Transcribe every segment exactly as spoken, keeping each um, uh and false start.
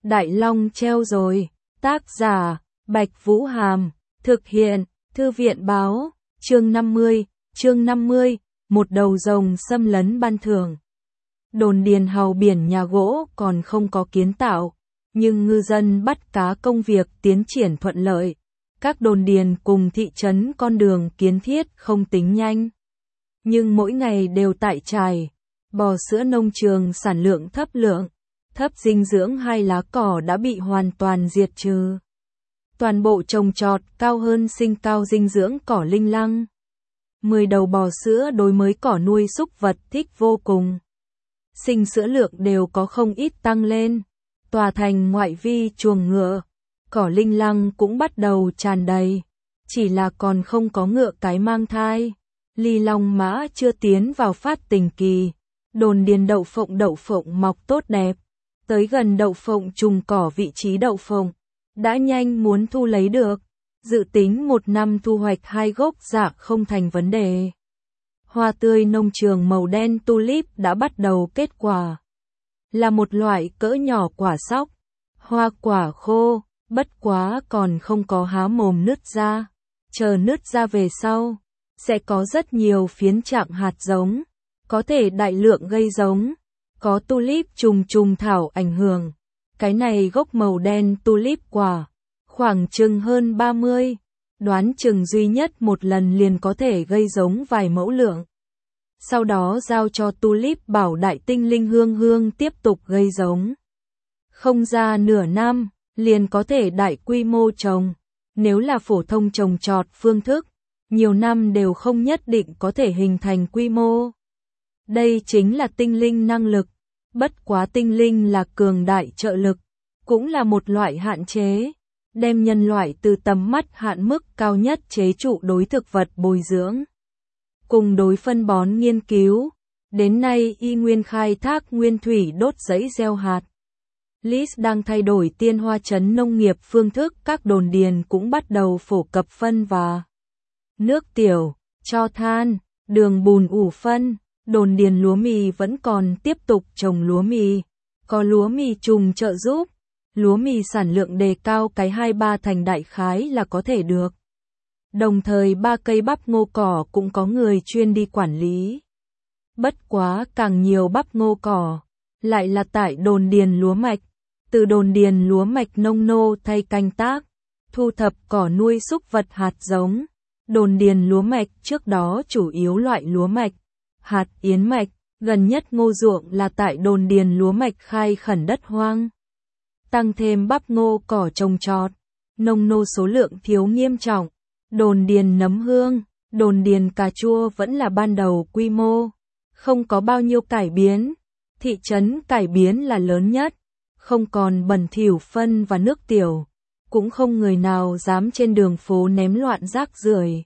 Đại Long treo rồi. Tác giả, Bạch Vũ Hàm. Thực hiện, Thư viện Báo. Chương năm mươi. Chương năm mươi. Một đầu rồng xâm lấn ban thưởng. Đồn điền hào biển nhà gỗ còn không có kiến tạo, nhưng ngư dân bắt cá công việc tiến triển thuận lợi. Các đồn điền cùng thị trấn con đường kiến thiết không tính nhanh, nhưng mỗi ngày đều tại trải. Bò sữa nông trường sản lượng thấp lượng, thấp dinh dưỡng hay lá cỏ đã bị hoàn toàn diệt trừ. Toàn bộ trồng trọt cao hơn sinh cao dinh dưỡng cỏ linh lăng. Mười đầu bò sữa đối mới cỏ nuôi súc vật thích vô cùng. Sinh sữa lượng đều có không ít tăng lên. Tòa thành ngoại vi chuồng ngựa, cỏ linh lăng cũng bắt đầu tràn đầy. Chỉ là còn không có ngựa cái mang thai. Ly long mã chưa tiến vào phát tình kỳ. Đồn điền đậu phộng đậu phộng mọc tốt đẹp. Tới gần đậu phộng trùng cỏ vị trí đậu phộng, đã nhanh muốn thu lấy được. Dự tính một năm thu hoạch hai gốc dạ không thành vấn đề. Hoa tươi nông trường màu đen tulip đã bắt đầu kết quả. Là một loại cỡ nhỏ quả sóc. Hoa quả khô, bất quá còn không có há mồm nứt ra. Chờ nứt ra về sau, sẽ có rất nhiều phiến trạng hạt giống. Có thể đại lượng gây giống. Có tulip trùng trùng thảo ảnh hưởng. Cái này gốc màu đen tulip quả. Khoảng chừng hơn ba mươi. Đoán chừng duy nhất một lần liền có thể gây giống vài mẫu lượng. Sau đó giao cho tulip bảo đại tinh linh hương hương tiếp tục gây giống. Không ra nửa năm, liền có thể đại quy mô trồng. Nếu là phổ thông trồng trọt phương thức, nhiều năm đều không nhất định có thể hình thành quy mô. Đây chính là tinh linh năng lực. Bất quá tinh linh là cường đại trợ lực, cũng là một loại hạn chế. Đem nhân loại từ tầm mắt hạn mức cao nhất chế trụ đối thực vật bồi dưỡng. Cùng đối phân bón nghiên cứu, đến nay y nguyên khai thác nguyên thủy đốt giấy gieo hạt. Lis đang thay đổi tiên hoa trấn nông nghiệp phương thức, các đồn điền cũng bắt đầu phổ cập phân và nước tiểu, cho than, đường bùn ủ phân. Đồn điền lúa mì vẫn còn tiếp tục trồng lúa mì, có lúa mì trùng trợ giúp. Lúa mì sản lượng đề cao cái hai ba thành đại khái là có thể được. Đồng thời ba cây bắp ngô cỏ cũng có người chuyên đi quản lý. Bất quá càng nhiều bắp ngô cỏ, lại là tại đồn điền lúa mạch. Từ đồn điền lúa mạch nông nô thay canh tác, thu thập cỏ nuôi súc vật hạt giống. Đồn điền lúa mạch trước đó chủ yếu loại lúa mạch, hạt yến mạch, gần nhất ngô ruộng là tại đồn điền lúa mạch khai khẩn đất hoang. Tăng thêm bắp ngô cỏ trồng trọt, nông nô số lượng thiếu nghiêm trọng. Đồn điền nấm hương, đồn điền cà chua vẫn là ban đầu quy mô, không có bao nhiêu cải biến. Thị trấn cải biến là lớn nhất, không còn bẩn thỉu phân và nước tiểu, cũng không người nào dám trên đường phố ném loạn rác rưởi.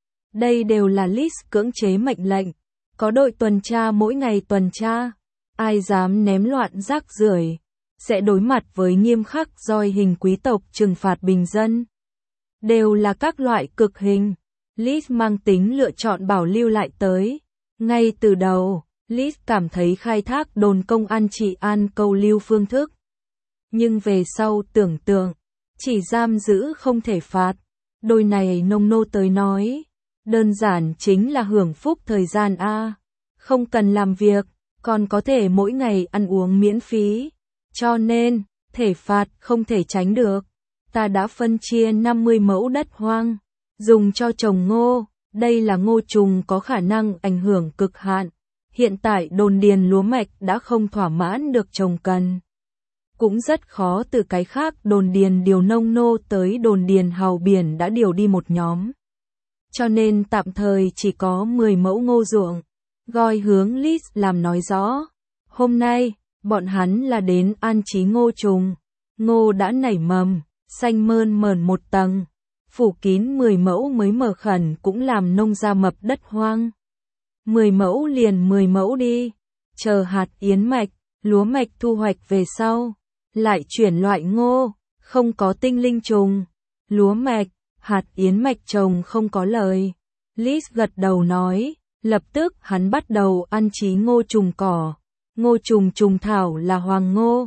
Đây đều là list cưỡng chế mệnh lệnh, có đội tuần tra mỗi ngày tuần tra, ai dám ném loạn rác rưởi sẽ đối mặt với nghiêm khắc roi hình quý tộc trừng phạt bình dân. Đều là các loại cực hình. Lis mang tính lựa chọn bảo lưu lại tới. Ngay từ đầu, Lis cảm thấy khai thác đồn công an trị an câu lưu phương thức. Nhưng về sau tưởng tượng, chỉ giam giữ không thể phạt. Đôi này nông nô tới nói, đơn giản chính là hưởng phúc thời gian a, không cần làm việc, còn có thể mỗi ngày ăn uống miễn phí. Cho nên, thể phạt không thể tránh được. Ta đã phân chia năm mươi mẫu đất hoang, dùng cho trồng ngô. Đây là ngô trùng có khả năng ảnh hưởng cực hạn. Hiện tại đồn điền lúa mạch đã không thỏa mãn được trồng cần. Cũng rất khó từ cái khác đồn điền điều nông nô tới đồn điền hào biển đã điều đi một nhóm. Cho nên tạm thời chỉ có mười mẫu ngô ruộng. Goi hướng Lis làm nói rõ. Hôm nay, bọn hắn là đến an trí ngô trùng. Ngô đã nảy mầm, xanh mơn mởn một tầng. Phủ kín mười mẫu mới mở khẩn cũng làm nông ra mập đất hoang. mười mẫu liền mười mẫu đi. Chờ hạt yến mạch, lúa mạch thu hoạch về sau. Lại chuyển loại ngô, không có tinh linh trùng. Lúa mạch, hạt yến mạch trồng không có lời. Lis gật đầu nói, lập tức hắn bắt đầu ăn trí ngô trùng cỏ. Ngô trùng trùng thảo là hoàng ngô,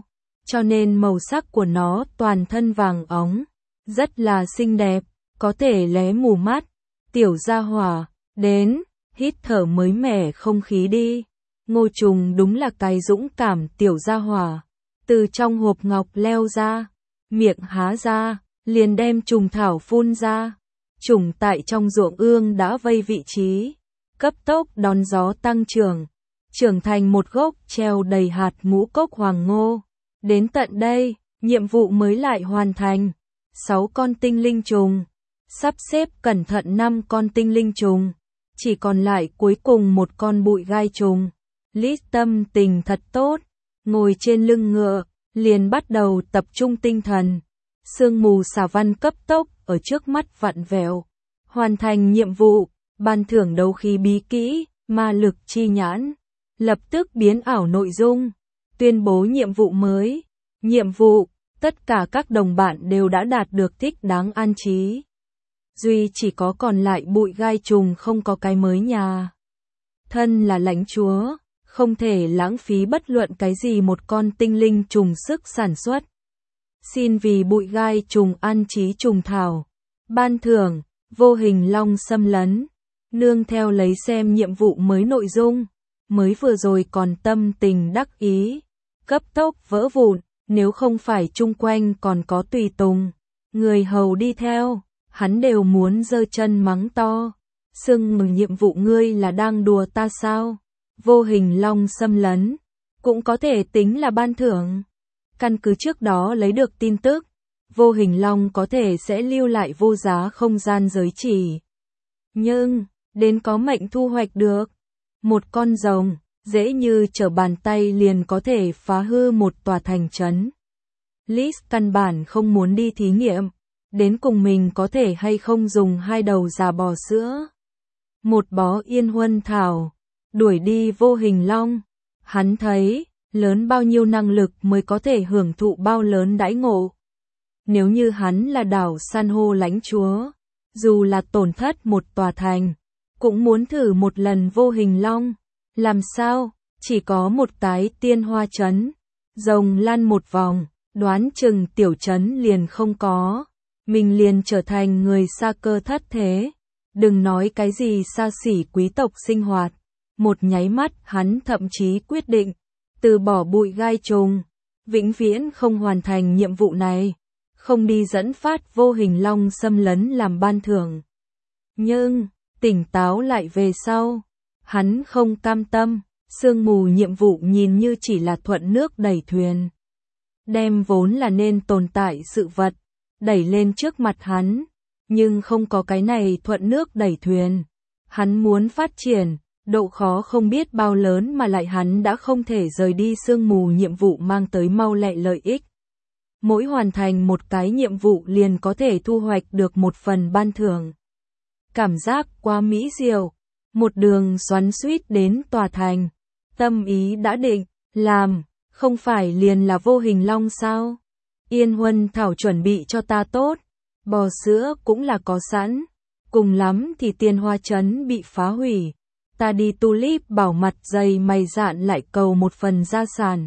cho nên màu sắc của nó toàn thân vàng óng, rất là xinh đẹp, có thể lé mù mắt. Tiểu gia hỏa, đến, hít thở mới mẻ không khí đi. Ngô Trùng đúng là cái dũng cảm tiểu gia hỏa, từ trong hộp ngọc leo ra, miệng há ra, liền đem trùng thảo phun ra. Trùng tại trong ruộng ương đã vây vị trí, cấp tốc đón gió tăng trưởng, trưởng thành một gốc treo đầy hạt ngũ cốc hoàng ngô. Đến tận đây, nhiệm vụ mới lại hoàn thành. Sáu con tinh linh trùng, sắp xếp cẩn thận năm con tinh linh trùng, chỉ còn lại cuối cùng một con bụi gai trùng. Lý tâm tình thật tốt, ngồi trên lưng ngựa, liền bắt đầu tập trung tinh thần. Sương mù xà văn cấp tốc ở trước mắt vặn vẹo, hoàn thành nhiệm vụ, ban thưởng đấu khí bí kỹ, ma lực chi nhãn, lập tức biến ảo nội dung, tuyên bố nhiệm vụ mới. Nhiệm vụ, tất cả các đồng bạn đều đã đạt được thích đáng an trí. Duy chỉ có còn lại bụi gai trùng không có cái mới nhà. Thân là lãnh chúa, không thể lãng phí bất luận cái gì một con tinh linh trùng sức sản xuất. Xin vì bụi gai trùng an trí trùng thảo. Ban thưởng, vô hình long xâm lấn. Nương theo lấy xem nhiệm vụ mới nội dung. Mới vừa rồi còn tâm tình đắc ý. Cấp tốc vỡ vụn, nếu không phải chung quanh còn có tùy tùng. Người hầu đi theo, hắn đều muốn giơ chân mắng to. Xưng mừng nhiệm vụ ngươi là đang đùa ta sao? Vô hình long xâm lấn, cũng có thể tính là ban thưởng. Căn cứ trước đó lấy được tin tức, vô hình long có thể sẽ lưu lại vô giá không gian giới chỉ. Nhưng, đến có mệnh thu hoạch được. Một con rồng, dễ như trở bàn tay liền có thể phá hư một tòa thành trấn. Liz căn bản không muốn đi thí nghiệm, đến cùng mình có thể hay không dùng hai đầu già bò sữa. Một bó yên huân thảo, đuổi đi vô hình long. Hắn thấy, lớn bao nhiêu năng lực mới có thể hưởng thụ bao lớn đãi ngộ. Nếu như hắn là đảo san hô lãnh chúa, dù là tổn thất một tòa thành, cũng muốn thử một lần vô hình long. Làm sao, chỉ có một cái tiên hoa trấn, rồng lăn một vòng, đoán chừng tiểu trấn liền không có. Mình liền trở thành người xa cơ thất thế. Đừng nói cái gì xa xỉ quý tộc sinh hoạt. Một nháy mắt hắn thậm chí quyết định, từ bỏ bụi gai trùng, vĩnh viễn không hoàn thành nhiệm vụ này, không đi dẫn phát vô hình long xâm lấn làm ban thưởng. Nhưng, tỉnh táo lại về sau, hắn không cam tâm, sương mù nhiệm vụ nhìn như chỉ là thuận nước đẩy thuyền. Đem vốn là nên tồn tại sự vật, đẩy lên trước mặt hắn, nhưng không có cái này thuận nước đẩy thuyền. Hắn muốn phát triển, độ khó không biết bao lớn mà lại hắn đã không thể rời đi sương mù nhiệm vụ mang tới mau lẹ lợi ích. Mỗi hoàn thành một cái nhiệm vụ liền có thể thu hoạch được một phần ban thưởng. Cảm giác quá mỹ diệu, một đường xoắn xuýt đến tòa thành, tâm ý đã định, làm, không phải liền là vô hình long sao? Yên huân thảo chuẩn bị cho ta tốt, bò sữa cũng là có sẵn, cùng lắm thì tiên hoa trấn bị phá hủy. Ta đi tulip bảo mặt dày mày dạn lại cầu một phần gia sản.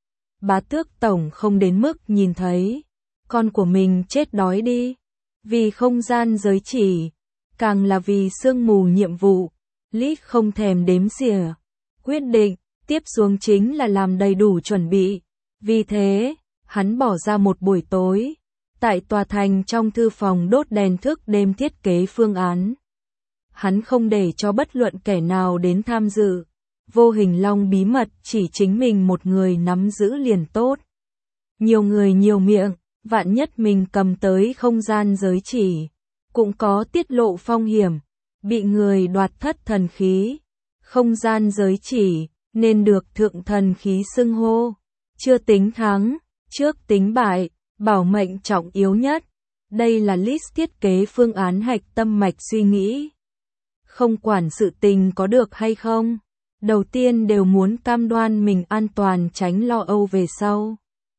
Bá tước tổng không đến mức nhìn thấy, con của mình chết đói đi, vì không gian giới chỉ, càng là vì sương mù nhiệm vụ, Lít không thèm đếm xỉa, quyết định, tiếp xuống chính là làm đầy đủ chuẩn bị, vì thế, hắn bỏ ra một buổi tối, tại tòa thành trong thư phòng đốt đèn thức đêm thiết kế phương án. Hắn không để cho bất luận kẻ nào đến tham dự. Vô hình long bí mật chỉ chính mình một người nắm giữ liền tốt. Nhiều người nhiều miệng, vạn nhất mình cầm tới không gian giới chỉ, cũng có tiết lộ phong hiểm, bị người đoạt thất thần khí. Không gian giới chỉ, nên được thượng thần khí xưng hô. Chưa tính thắng, trước tính bại, bảo mệnh trọng yếu nhất. Đây là list thiết kế phương án hạch tâm mạch suy nghĩ. Không quản sự tình có được hay không, đầu tiên đều muốn cam đoan mình an toàn tránh lo âu về sau.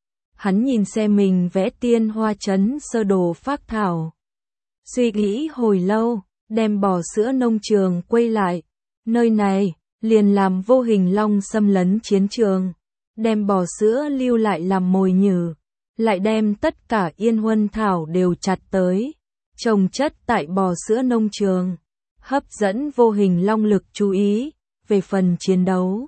Hắn nhìn xem mình vẽ tiên hoa trấn sơ đồ phác thảo. Suy nghĩ hồi lâu, đem bò sữa nông trường quay lại. Nơi này, liền làm vô hình long xâm lấn chiến trường. đem bò sữa lưu lại làm mồi nhử, lại đem tất cả yên huân thảo đều chặt tới, trồng chất tại bò sữa nông trường, hấp dẫn vô hình long lực chú ý. Về phần chiến đấu,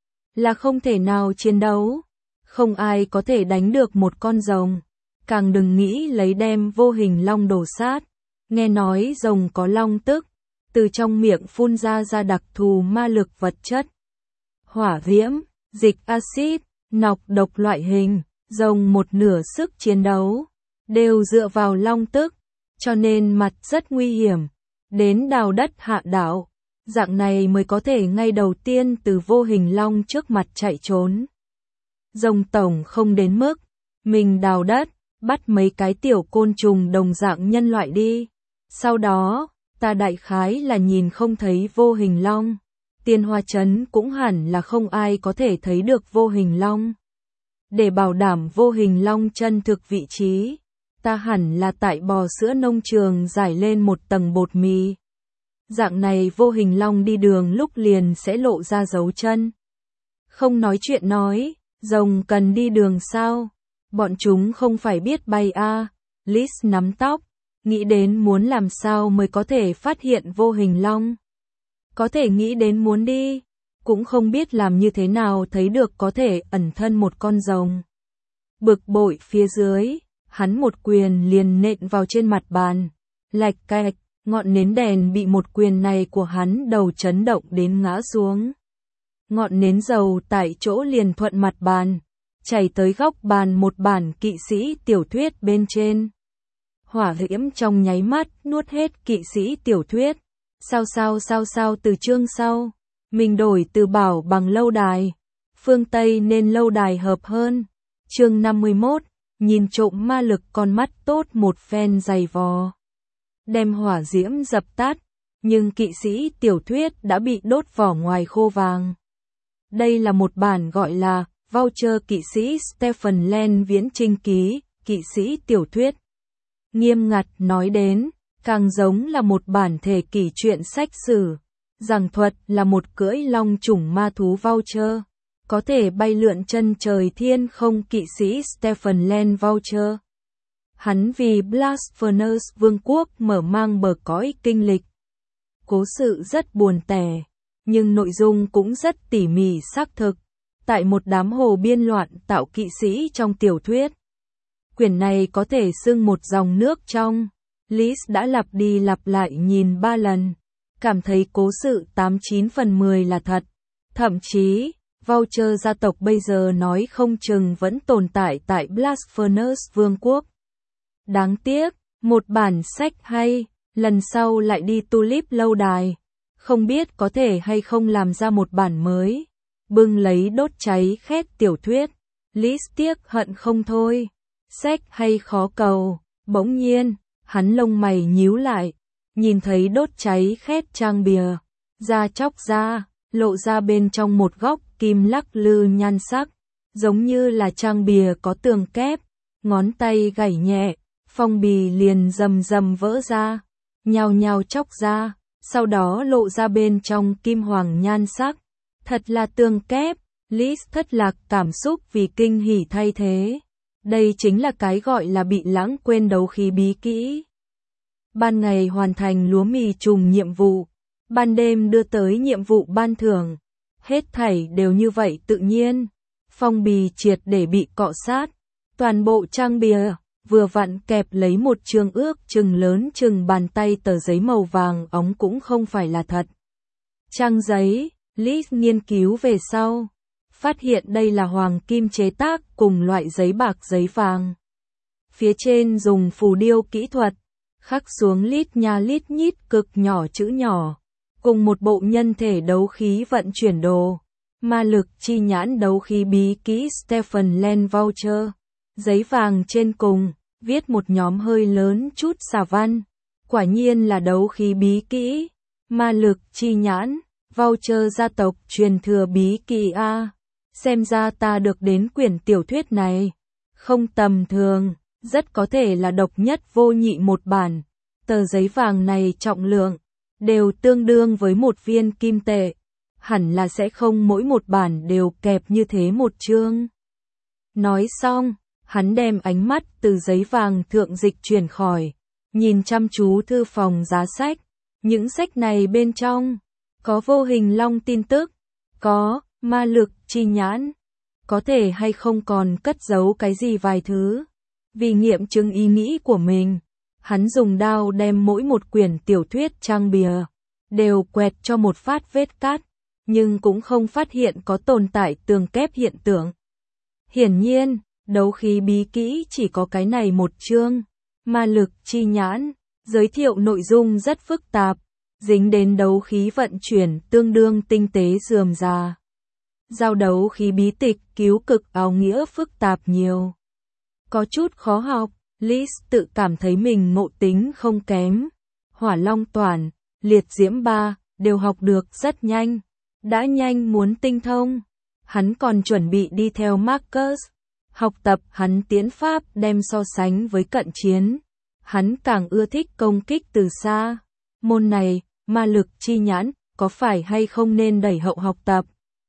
là không thể nào chiến đấu, không ai có thể đánh được một con rồng, càng đừng nghĩ lấy đem vô hình long đổ sát. Nghe nói rồng có long tức, từ trong miệng phun ra ra đặc thù ma lực vật chất, hỏa diễm, dịch axit, nọc độc loại hình, rồng một nửa sức chiến đấu, đều dựa vào long tức, cho nên mặt rất nguy hiểm, đến đào đất hạ đảo, dạng này mới có thể ngay đầu tiên từ vô hình long trước mặt chạy trốn. Rồng tổng không đến mức, mình đào đất, bắt mấy cái tiểu côn trùng đồng dạng nhân loại đi, sau đó, ta đại khái là nhìn không thấy vô hình long. Tiên Hoa Trấn cũng hẳn là không ai có thể thấy được vô hình long. Để bảo đảm vô hình long chân thực vị trí, ta hẳn là tại bò sữa nông trường rải lên một tầng bột mì. Dạng này vô hình long đi đường lúc liền sẽ lộ ra dấu chân. Không nói chuyện nói, rồng cần đi đường sao? Bọn chúng không phải biết bay à? Liz nắm tóc, nghĩ đến muốn làm sao mới có thể phát hiện vô hình long. Có thể nghĩ đến muốn đi, cũng không biết làm như thế nào thấy được có thể ẩn thân một con rồng. Bực bội phía dưới, hắn một quyền liền nện vào trên mặt bàn, lạch cạch, ngọn nến đèn bị một quyền này của hắn đầu chấn động đến ngã xuống. Ngọn nến dầu tại chỗ liền thuận mặt bàn, chảy tới góc bàn một bản kỵ sĩ tiểu thuyết bên trên. Hỏa diễm trong nháy mắt nuốt hết kỵ sĩ tiểu thuyết. Sao sao sao sao từ chương sau, mình đổi từ bảo bằng lâu đài, phương Tây nên lâu đài hợp hơn. Chương năm mươi mốt, nhìn trộm ma lực con mắt tốt một phen dày vò. Đem hỏa diễm dập tắt, nhưng kỵ sĩ tiểu thuyết đã bị đốt vỏ ngoài khô vàng. Đây là một bản gọi là Voucher kỵ sĩ Stephen Len viễn trinh ký, kỵ sĩ tiểu thuyết. Nghiêm ngặt nói đến, càng giống là một bản thể kỷ truyện sách sử. Giảng thuật là một cưỡi long chủng ma thú Voucher, có thể bay lượn chân trời thiên không kỵ sĩ Stephen Len Voucher. Hắn vì Blasphemous Vương quốc mở mang bờ cõi kinh lịch. Cố sự rất buồn tẻ, nhưng nội dung cũng rất tỉ mỉ xác thực. Tại một đám hồ biên loạn tạo kỵ sĩ trong tiểu thuyết. Quyển này có thể xưng một dòng nước trong. Liz đã lặp đi lặp lại nhìn ba lần, cảm thấy cố sự tám chín phần mười là thật. Thậm chí, Voucher gia tộc bây giờ nói không chừng vẫn tồn tại tại Blasphemous Vương quốc. Đáng tiếc, một bản sách hay, lần sau lại đi Tulip lâu đài. Không biết có thể hay không làm ra một bản mới. Bưng lấy đốt cháy khét tiểu thuyết. Liz tiếc hận không thôi. Sách hay khó cầu. Bỗng nhiên, hắn lông mày nhíu lại. Nhìn thấy đốt cháy khét trang bìa. Da chóc ra, lộ ra bên trong một góc kim lắc lư nhan sắc. Giống như là trang bìa có tường kép. Ngón tay gảy nhẹ, phong bì liền rầm rầm vỡ ra. Nhào nhào chóc ra, sau đó lộ ra bên trong kim hoàng nhan sắc. Thật là tường kép, Liz thất lạc cảm xúc vì kinh hỉ thay thế. Đây chính là cái gọi là bị lãng quên đấu khí bí kỹ. Ban ngày hoàn thành lúa mì trùng nhiệm vụ, ban đêm đưa tới nhiệm vụ ban thưởng. Hết thảy đều như vậy tự nhiên. Phong bì triệt để bị cọ sát. Toàn bộ trang bìa, vừa vặn kẹp lấy một chương ước chừng lớn chừng bàn tay tờ giấy màu vàng óng cũng không phải là thật. Trang giấy, Liz nghiên cứu về sau, phát hiện đây là hoàng kim chế tác cùng loại giấy bạc giấy vàng. Phía trên dùng phù điêu kỹ thuật, khắc xuống lít nha lít nhít cực nhỏ chữ nhỏ, cùng một bộ nhân thể đấu khí vận chuyển đồ, ma lực chi nhãn đấu khí bí kỹ Stephen Len Voucher. Giấy vàng trên cùng, viết một nhóm hơi lớn chút xà văn, quả nhiên là đấu khí bí kỹ, ma lực chi nhãn. Voucher gia tộc truyền thừa bí kỹ A. Xem ra ta được đến quyển tiểu thuyết này. Không tầm thường, rất có thể là độc nhất vô nhị một bản. Tờ giấy vàng này trọng lượng, đều tương đương với một viên kim tệ. hẳn là sẽ không mỗi một bản đều kẹp như thế một chương. Nói xong, hắn đem ánh mắt từ giấy vàng thượng dịch chuyển khỏi, nhìn chăm chú thư phòng giá sách. Những sách này bên trong, có vô hình long tin tức, có ma lực chi nhãn, có thể hay không còn cất giấu cái gì vài thứ. Vì nghiệm chứng ý nghĩ của mình, hắn dùng đao đem mỗi một quyển tiểu thuyết trang bìa, đều quẹt cho một phát vết cắt, nhưng cũng không phát hiện có tồn tại tường kép hiện tượng. Hiển nhiên, đấu khí bí kỹ chỉ có cái này một chương, ma lực chi nhãn, giới thiệu nội dung rất phức tạp, dính đến đấu khí vận chuyển tương đương tinh tế rườm rà. Giao đấu khí bí tịch cứu cực áo nghĩa phức tạp nhiều. Có chút khó học, Liz tự cảm thấy mình ngộ tính không kém. Hỏa Long Toản, Liệt Diễm Ba, đều học được rất nhanh. Đã nhanh muốn tinh thông. Hắn còn chuẩn bị đi theo Marcus. Học tập hắn tiến pháp đem so sánh với cận chiến. Hắn càng ưa thích công kích từ xa. Môn này, ma lực chi nhãn, có phải hay không nên đẩy hậu học tập?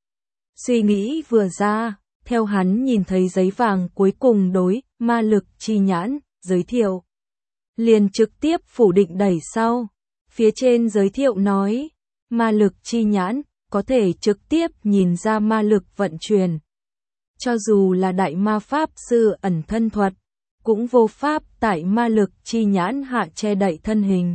Suy nghĩ vừa ra, theo hắn nhìn thấy giấy vàng cuối cùng đối ma lực chi nhãn, giới thiệu. Liền trực tiếp phủ định đẩy sau. Phía trên giới thiệu nói, ma lực chi nhãn, có thể trực tiếp nhìn ra ma lực vận chuyển. Cho dù là đại ma pháp sư ẩn thân thuật, cũng vô pháp tại ma lực chi nhãn hạ che đậy thân hình.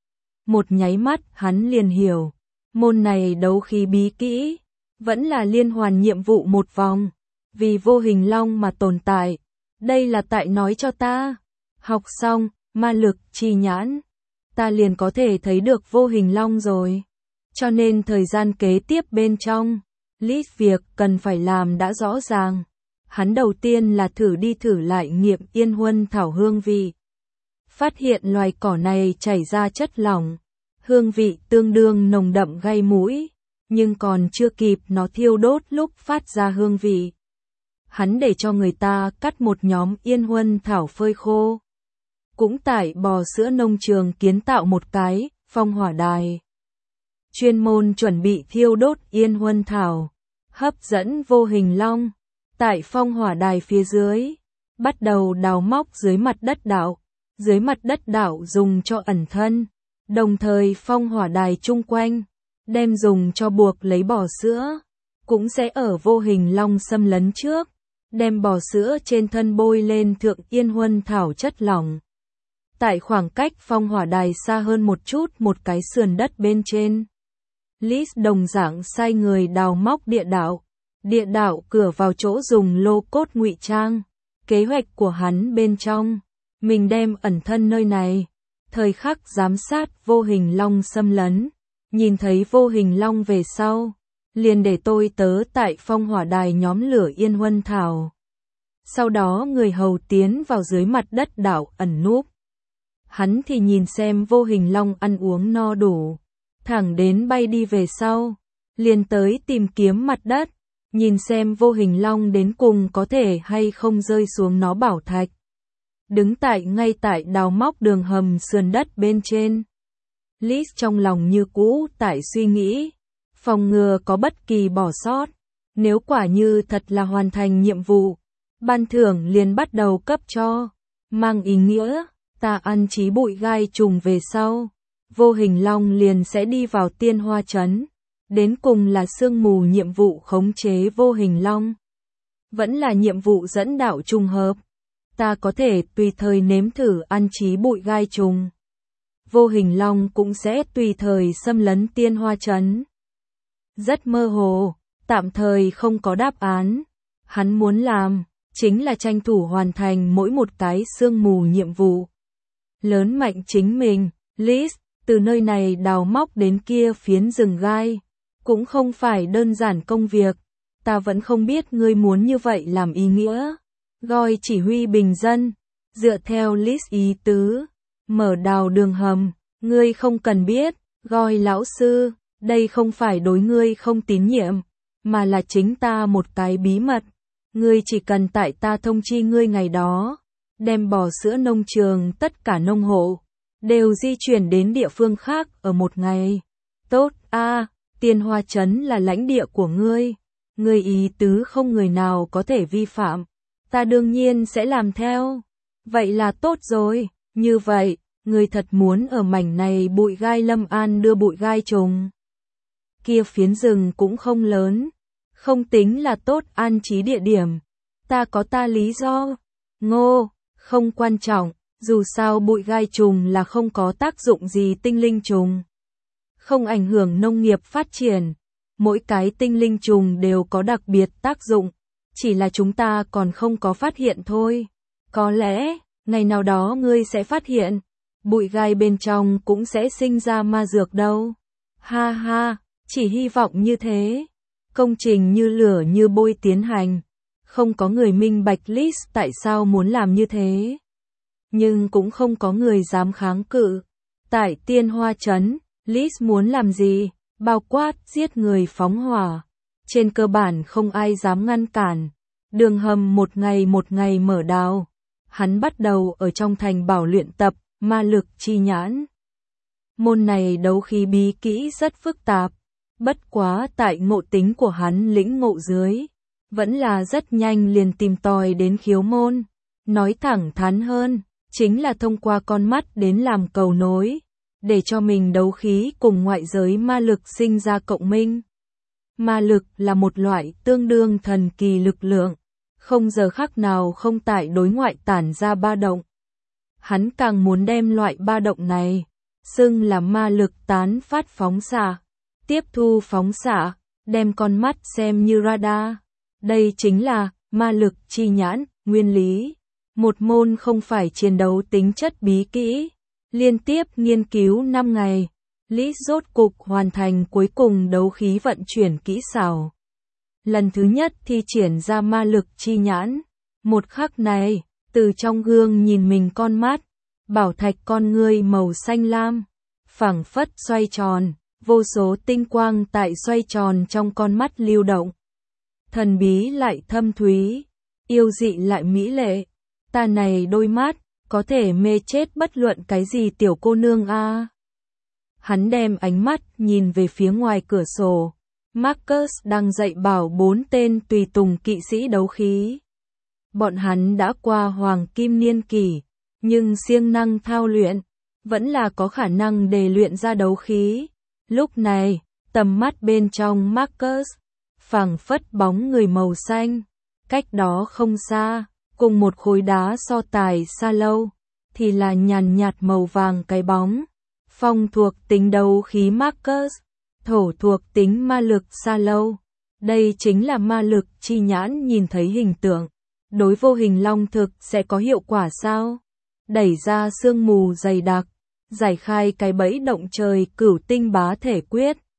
Một nháy mắt hắn liền hiểu, môn này đấu khí bí kỹ, vẫn là liên hoàn nhiệm vụ một vòng, vì vô hình long mà tồn tại. Đây là tại nói cho ta, học xong, ma lực chi nhãn, ta liền có thể thấy được vô hình long rồi. Cho nên thời gian kế tiếp bên trong, list việc cần phải làm đã rõ ràng. Hắn đầu tiên là thử đi thử lại nghiệm yên huân thảo hương vị. Phát hiện loài cỏ này chảy ra chất lỏng, hương vị tương đương nồng đậm gây mũi, nhưng còn chưa kịp nó thiêu đốt lúc phát ra hương vị. Hắn để cho người ta cắt một nhóm yên huân thảo phơi khô. Cũng tại bò sữa nông trường kiến tạo một cái phong hỏa đài. Chuyên môn chuẩn bị thiêu đốt yên huân thảo, hấp dẫn vô hình long. Tại phong hỏa đài phía dưới, bắt đầu đào móc dưới mặt đất đảo. Dưới mặt đất đảo dùng cho ẩn thân, đồng thời phong hỏa đài chung quanh, đem dùng cho buộc lấy bò sữa, cũng sẽ ở vô hình long xâm lấn trước, đem bò sữa trên thân bôi lên thượng yên huân thảo chất lỏng. Tại khoảng cách phong hỏa đài xa hơn một chút một cái sườn đất bên trên, Liz đồng dạng sai người đào móc địa đạo, địa đạo cửa vào chỗ dùng lô cốt ngụy trang. Kế hoạch của hắn bên trong, mình đem ẩn thân nơi này, thời khắc giám sát vô hình long xâm lấn, nhìn thấy vô hình long về sau, liền để tôi tớ tại phong hỏa đài nhóm lửa yên huân thảo. Sau đó người hầu tiến vào dưới mặt đất đảo ẩn núp. Hắn thì nhìn xem vô hình long ăn uống no đủ, thẳng đến bay đi về sau, liền tới tìm kiếm mặt đất, nhìn xem vô hình long đến cùng có thể hay không rơi xuống nó bảo thạch. Đứng tại ngay tại đào móc đường hầm sườn đất bên trên. Liz trong lòng như cũ tại suy nghĩ, phòng ngừa có bất kỳ bỏ sót. Nếu quả như thật là hoàn thành nhiệm vụ, ban thưởng liền bắt đầu cấp cho. Mang ý nghĩa, ta ăn chí bụi gai trùng về sau, vô hình long liền sẽ đi vào tiên hoa trấn. Đến cùng là sương mù nhiệm vụ khống chế vô hình long, vẫn là nhiệm vụ dẫn đạo trùng hợp. Ta có thể tùy thời nếm thử ăn chí bụi gai trùng. Vô hình long cũng sẽ tùy thời xâm lấn tiên hoa trấn. Rất mơ hồ, tạm thời không có đáp án. Hắn muốn làm, chính là tranh thủ hoàn thành mỗi một cái sương mù nhiệm vụ. Lớn mạnh chính mình, Liz, từ nơi này đào móc đến kia phiến rừng gai. Cũng không phải đơn giản công việc. Ta vẫn không biết ngươi muốn như vậy làm ý nghĩa. Goi chỉ huy bình dân, dựa theo Liz ý tứ, mở đào đường hầm, ngươi không cần biết, Goi lão sư, đây không phải đối ngươi không tín nhiệm, mà là chính ta một cái bí mật. Ngươi chỉ cần tại ta thông chi ngươi ngày đó, đem bò sữa nông trường tất cả nông hộ, đều di chuyển đến địa phương khác ở một ngày. Tốt a, à, Tiên Hoa Trấn là lãnh địa của ngươi, ngươi ý tứ không người nào có thể vi phạm, ta đương nhiên sẽ làm theo. Vậy là tốt rồi, như vậy, ngươi thật muốn ở mảnh này bụi gai Lâm An đưa bụi gai trùng. Kia phiến rừng cũng không lớn, không tính là tốt an trí địa điểm. Ta có ta lý do. Ngô, không quan trọng, dù sao bụi gai trùng là không có tác dụng gì tinh linh trùng. Không ảnh hưởng nông nghiệp phát triển. Mỗi cái tinh linh trùng đều có đặc biệt tác dụng, chỉ là chúng ta còn không có phát hiện thôi. Có lẽ, ngày nào đó ngươi sẽ phát hiện, bụi gai bên trong cũng sẽ sinh ra ma dược đâu. Ha ha, chỉ hy vọng như thế. Công trình như lửa như bôi tiến hành. Không có người minh bạch Liz tại sao muốn làm như thế. Nhưng cũng không có người dám kháng cự. Tại Tiên Hoa Trấn, Liz muốn làm gì? Bao quát, giết người phóng hỏa. Trên cơ bản không ai dám ngăn cản. Đường hầm một ngày một ngày mở đào. Hắn bắt đầu ở trong thành bảo luyện tập, ma lực chi nhãn. Môn này đấu khí bí kỹ rất phức tạp. Bất quá tại ngộ tính của hắn lĩnh ngộ dưới. Vẫn là rất nhanh liền tìm tòi đến khiếu môn. Nói thẳng thắn hơn, chính là thông qua con mắt đến làm cầu nối. Để cho mình đấu khí cùng ngoại giới ma lực sinh ra cộng minh. Ma lực là một loại tương đương thần kỳ lực lượng, không giờ khắc nào không tại đối ngoại tản ra ba động. Hắn càng muốn đem loại ba động này, xưng là ma lực tán phát phóng xạ, tiếp thu phóng xạ, đem con mắt xem như radar. Đây chính là ma lực chi nhãn, nguyên lý. Một môn không phải chiến đấu tính chất bí kỹ. Liên tiếp nghiên cứu năm ngày, Lý rốt cục hoàn thành cuối cùng đấu khí vận chuyển kỹ xảo. Lần thứ nhất thi triển ra ma lực chi nhãn. Một khắc này, từ trong gương nhìn mình con mắt, bảo thạch con ngươi màu xanh lam, phẳng phất xoay tròn, vô số tinh quang tại xoay tròn trong con mắt lưu động. Thần bí lại thâm thúy, yêu dị lại mỹ lệ, ta này đôi mắt, có thể mê chết bất luận cái gì tiểu cô nương a. À. Hắn đem ánh mắt nhìn về phía ngoài cửa sổ. Marcus đang dạy bảo bốn tên tùy tùng kỵ sĩ đấu khí. Bọn hắn đã qua hoàng kim niên kỷ, nhưng siêng năng thao luyện, vẫn là có khả năng để luyện ra đấu khí. Lúc này, tầm mắt bên trong Marcus, phảng phất bóng người màu xanh, cách đó không xa. Cùng một khối đá so tài xa lâu, thì là nhàn nhạt màu vàng cái bóng. Phong thuộc tính đấu khí Marcus, thổ thuộc tính ma lực xa lâu. Đây chính là ma lực chi nhãn nhìn thấy hình tượng. Đối vô hình long thực sẽ có hiệu quả sao? Đẩy ra sương mù dày đặc, giải khai cái bẫy động trời cửu tinh bá thể quyết.